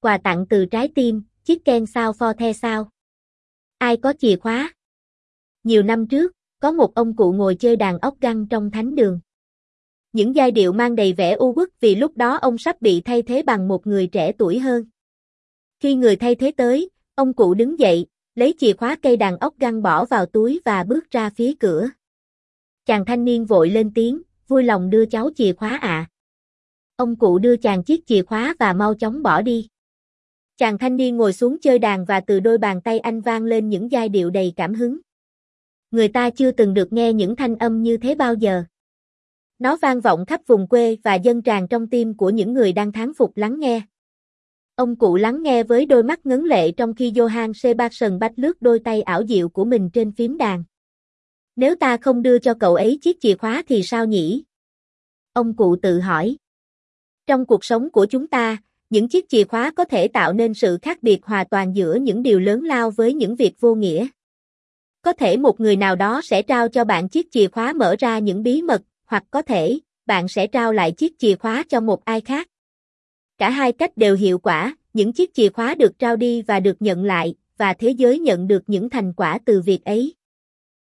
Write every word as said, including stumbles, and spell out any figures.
Quà tặng từ trái tim, chicken sao for the sao. Ai có chìa khóa? Nhiều năm trước, có một ông cụ ngồi chơi đàn ốc găng trong thánh đường. Những giai điệu mang đầy vẻ u uất vì lúc đó ông sắp bị thay thế bằng một người trẻ tuổi hơn. Khi người thay thế tới, ông cụ đứng dậy, lấy chìa khóa cây đàn ốc găng bỏ vào túi và bước ra phía cửa. Chàng thanh niên vội lên tiếng, vui lòng đưa cháu chìa khóa ạ. À. Ông cụ đưa chàng chiếc chìa khóa và mau chóng bỏ đi. Chàng thanh niên ngồi xuống chơi đàn và từ đôi bàn tay anh vang lên những giai điệu đầy cảm hứng. Người ta chưa từng được nghe những thanh âm như thế bao giờ. Nó vang vọng khắp vùng quê và dâng tràn trong tim của những người đang thán phục lắng nghe. Ông cụ lắng nghe với đôi mắt ngấn lệ trong khi Johann Sebastian Bach lướt đôi tay ảo diệu của mình trên phím đàn. Nếu ta không đưa cho cậu ấy chiếc chìa khóa thì sao nhỉ? Ông cụ tự hỏi. Trong cuộc sống của chúng ta, những chiếc chìa khóa có thể tạo nên sự khác biệt hoàn toàn giữa những điều lớn lao với những việc vô nghĩa. Có thể một người nào đó sẽ trao cho bạn chiếc chìa khóa mở ra những bí mật, hoặc có thể, bạn sẽ trao lại chiếc chìa khóa cho một ai khác. Cả hai cách đều hiệu quả, những chiếc chìa khóa được trao đi và được nhận lại, và thế giới nhận được những thành quả từ việc ấy.